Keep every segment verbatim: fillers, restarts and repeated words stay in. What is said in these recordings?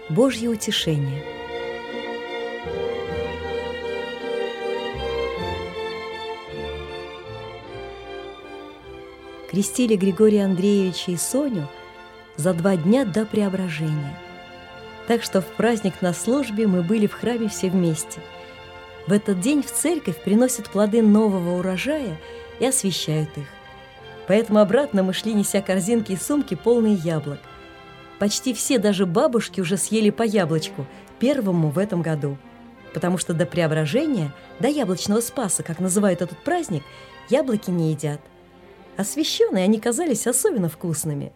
Божье утешение. Крестили Григория Андреевича и Соню за два дня до преображения. Так что в праздник на службе мы были в храме все вместе. В этот день в церковь приносят плоды нового урожая и освящают их. Поэтому обратно мы шли, неся корзинки и сумки, полные яблок. Почти все, даже бабушки, уже съели по яблочку, первому в этом году. Потому что до преображения, до яблочного спаса, как называют этот праздник, яблоки не едят. Освященные они казались особенно вкусными.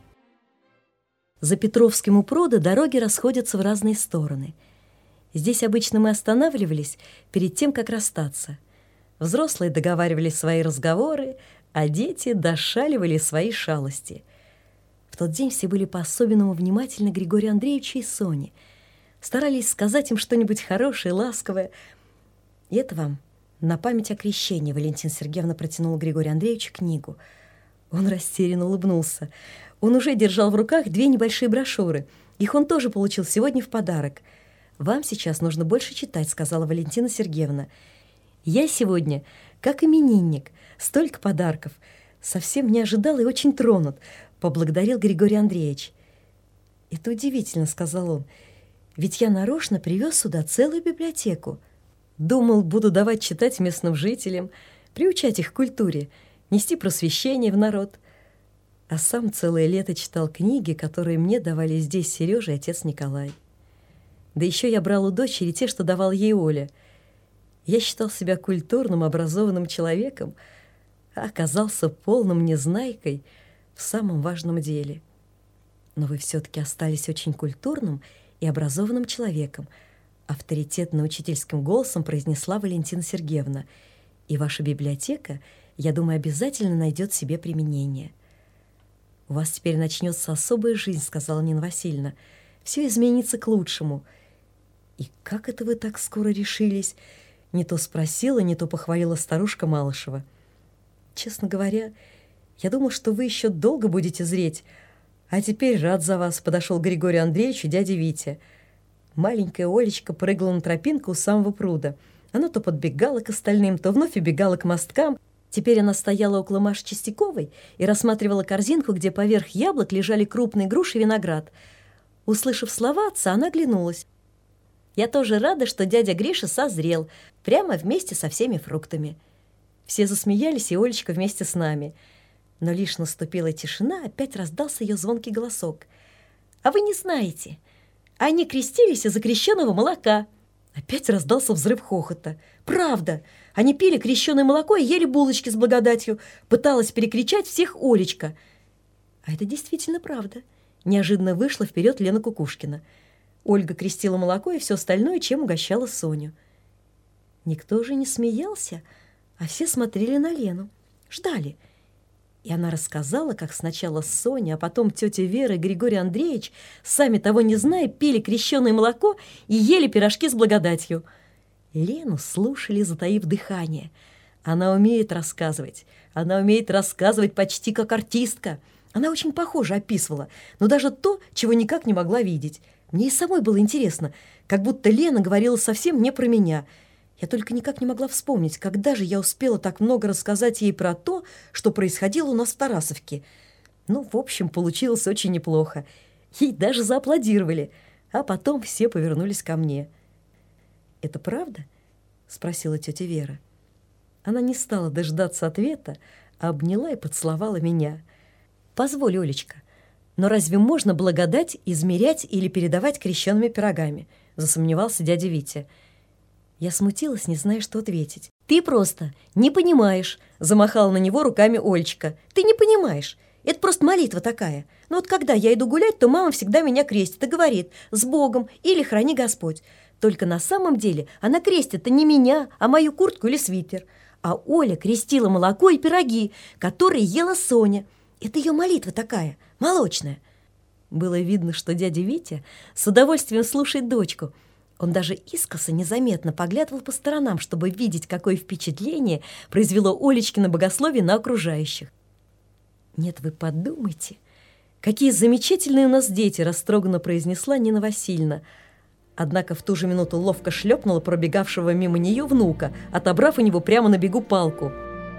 За Петровским у пруда дороги расходятся в разные стороны. Здесь обычно мы останавливались перед тем, как расстаться. Взрослые договаривали свои разговоры, а дети дошаливали свои шалости. В тот день все были по-особенному внимательны к Григорию Андреевичу и Соне. Старались сказать им что-нибудь хорошее, ласковое. И это вам на память о крещении. Валентина Сергеевна протянула Григорию Андреевичу книгу. Он растерянно улыбнулся. Он уже держал в руках две небольшие брошюры. Их он тоже получил сегодня в подарок. «Вам сейчас нужно больше читать», — сказала Валентина Сергеевна. «Я сегодня, как именинник, столько подарков. Совсем не ожидал и очень тронут», — поблагодарил Григорий Андреевич. «Это удивительно», — сказал он. «Ведь я нарочно привез сюда целую библиотеку. Думал, буду давать читать местным жителям, приучать их к культуре, нести просвещение в народ. А сам целое лето читал книги, которые мне давали здесь Сережа и отец Николай. Да еще я брал у дочери те, что давал ей Оля. Я считал себя культурным, образованным человеком, а оказался полным незнайкой в самом важном деле. Но вы все-таки остались очень культурным и образованным человеком», авторитетно учительским голосом произнесла Валентина Сергеевна. «И ваша библиотека, я думаю, обязательно найдет себе применение». «У вас теперь начнется особая жизнь», — сказала Нина Васильевна. «Все изменится к лучшему». «И как это вы так скоро решились?» Не то спросила, не то похвалила старушка Малышева. «Честно говоря, я думал, что вы еще долго будете зреть, а теперь рад за вас», — подошел к Григорию Андреевичу дядя Витя. Маленькая Олечка прыгала на тропинку у самого пруда. Она то подбегала к остальным, то вновь убегала к мосткам. Теперь она стояла около Маши Чистяковой и рассматривала корзинку, где поверх яблок лежали крупные груши и виноград. Услышав слова отца, она оглянулась. «Я тоже рада, что дядя Гриша созрел, прямо вместе со всеми фруктами». Все засмеялись, и Олечка вместе с нами. Но лишь наступила тишина, опять раздался ее звонкий голосок. «А вы не знаете, они крестились из-за крещеного молока». Опять раздался взрыв хохота. «Правда! Они пили крещеное молоко и ели булочки с благодатью», пыталась перекричать всех Олечка. А это действительно правда. Неожиданно вышла вперед Лена Кукушкина. Ольга крестила молоко и все остальное, чем угощала Соню. Никто же не смеялся, а все смотрели на Лену, ждали. И она рассказала, как сначала Соня, а потом тетя Вера и Григорий Андреевич, сами того не зная, пили крещеное молоко и ели пирожки с благодатью. Лену слушали, затаив дыхание. Она умеет рассказывать, она умеет рассказывать почти как артистка. Она очень похоже описывала, но даже то, чего никак не могла видеть. Мне и самой было интересно, как будто Лена говорила совсем не про меня. Я только никак не могла вспомнить, когда же я успела так много рассказать ей про то, что происходило у нас в Тарасовке. Ну, в общем, получилось очень неплохо. Ей даже зааплодировали, а потом все повернулись ко мне. «Это правда?» — спросила тетя Вера. Она не стала дождаться ответа, а обняла и поцеловала меня. «Позволь, Олечка, но разве можно благодать измерять или передавать крещеными пирогами?» — засомневался дядя Витя. Я смутилась, не зная, что ответить. «Ты просто не понимаешь», — замахала на него руками Олечка. «Ты не понимаешь. Это просто молитва такая. Но вот когда я иду гулять, то мама всегда меня крестит и говорит «С Богом» или «Храни Господь». Только на самом деле она крестит-то не меня, а мою куртку или свитер. А Оля крестила молоко и пироги, которые ела Соня. Это ее молитва такая, молочная». Было видно, что дядя Витя с удовольствием слушает дочку. Он даже искоса незаметно поглядывал по сторонам, чтобы видеть, какое впечатление произвело Олечкино богословие на окружающих. Нет, вы подумайте, «Какие замечательные у нас дети!» – растроганно произнесла Нина Васильевна. Однако в ту же минуту ловко шлепнула пробегавшего мимо нее внука, отобрав у него прямо на бегу палку.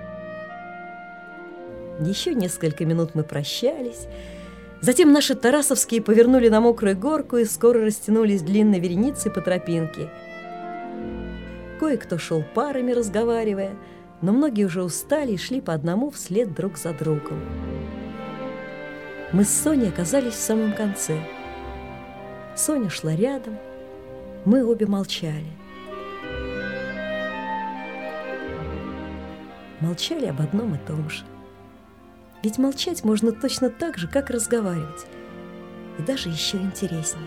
Еще несколько минут мы прощались. Затем наши тарасовские повернули на мокрую горку и скоро растянулись длинной вереницей по тропинке. Кое-кто шел парами, разговаривая, но многие уже устали и шли по одному вслед друг за другом. Мы с Соней оказались в самом конце. Соня шла рядом, мы обе молчали. Молчали об одном и том же. Ведь молчать можно точно так же, как разговаривать, и даже еще интереснее.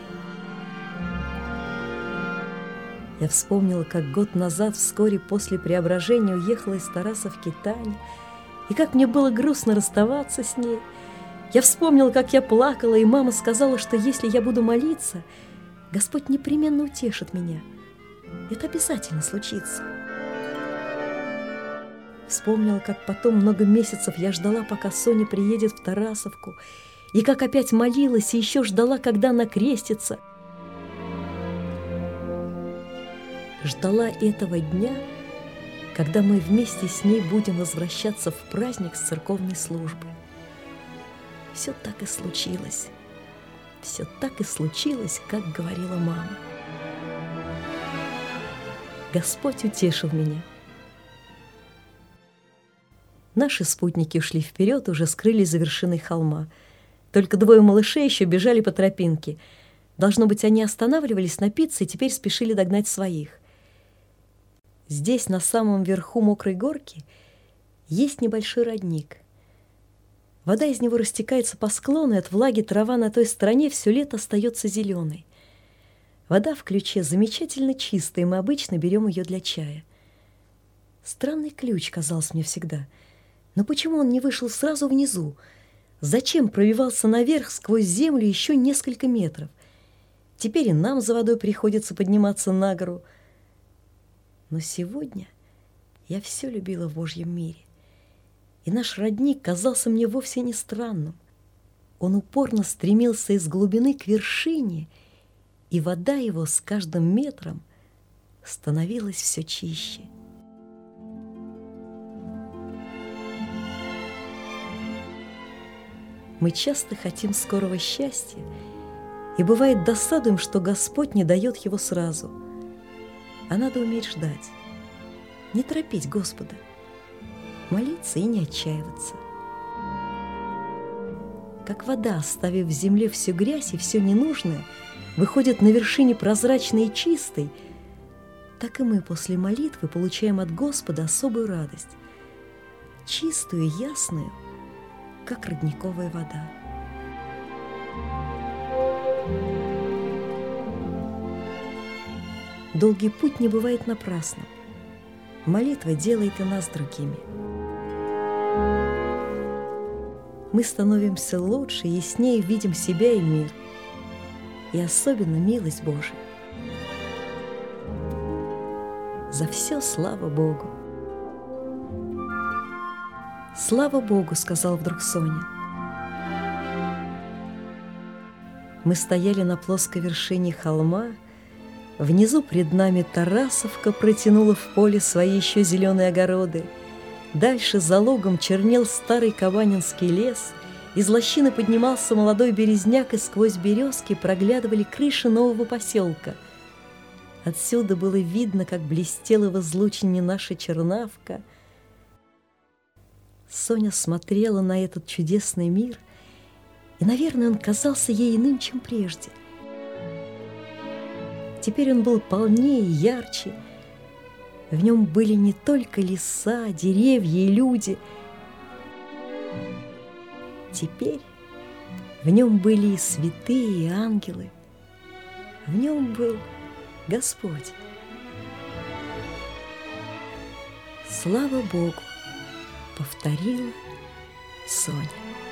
Я вспомнила, как год назад, вскоре после преображения, уехала из Тарасовки Таня, и как мне было грустно расставаться с ней. Я вспомнила, как я плакала, и мама сказала, что если я буду молиться, Господь непременно утешит меня. Это обязательно случится. Вспомнила, как потом много месяцев я ждала, пока Соня приедет в Тарасовку, и как опять молилась и еще ждала, когда она крестится. Ждала этого дня, когда мы вместе с ней будем возвращаться в праздник с церковной службы. Все так и случилось. Все так и случилось, как говорила мама. Господь утешил меня. Наши спутники ушли вперед, уже скрылись за вершиной холма. Только двое малышей еще бежали по тропинке. Должно быть, они останавливались напиться и теперь спешили догнать своих. Здесь, на самом верху мокрой горки, есть небольшой родник. Вода из него растекается по склону, и от влаги трава на той стороне все лето остается зеленой. Вода в ключе замечательно чистая, и мы обычно берем ее для чая. Странный ключ казался мне всегда. Но почему он не вышел сразу внизу? Зачем пробивался наверх сквозь землю еще несколько метров? Теперь и нам за водой приходится подниматься на гору. Но сегодня я все любила в Божьем мире. И наш родник казался мне вовсе не странным. Он упорно стремился из глубины к вершине, и вода его с каждым метром становилась все чище. Мы часто хотим скорого счастья, и бывает досадуем, что Господь не дает его сразу. А надо уметь ждать, не торопить Господа, молиться и не отчаиваться. Как вода, оставив в земле всю грязь и все ненужное, выходит на вершине прозрачной и чистой, так и мы после молитвы получаем от Господа особую радость, чистую и ясную, как родниковая вода. Долгий путь не бывает напрасным. Молитва делает и нас другими. Мы становимся лучше, яснее видим себя и мир, и особенно милость Божию. За все слава Богу. «Слава Богу!» — сказал вдруг Соня. Мы стояли на плоской вершине холма. Внизу пред нами Тарасовка протянула в поле свои еще зеленые огороды. Дальше за лугом чернел старый кабанинский лес, из лощины поднимался молодой березняк, и сквозь березки проглядывали крыши нового поселка. Отсюда было видно, как блестела в излучине наша Чернавка. Соня смотрела на этот чудесный мир, и, наверное, он казался ей иным, чем прежде. Теперь он был полнее и ярче. В нем были не только леса, деревья и люди. Теперь в нем были и святые, и ангелы. В нем был Господь. «Слава Богу!» — повторила Соня.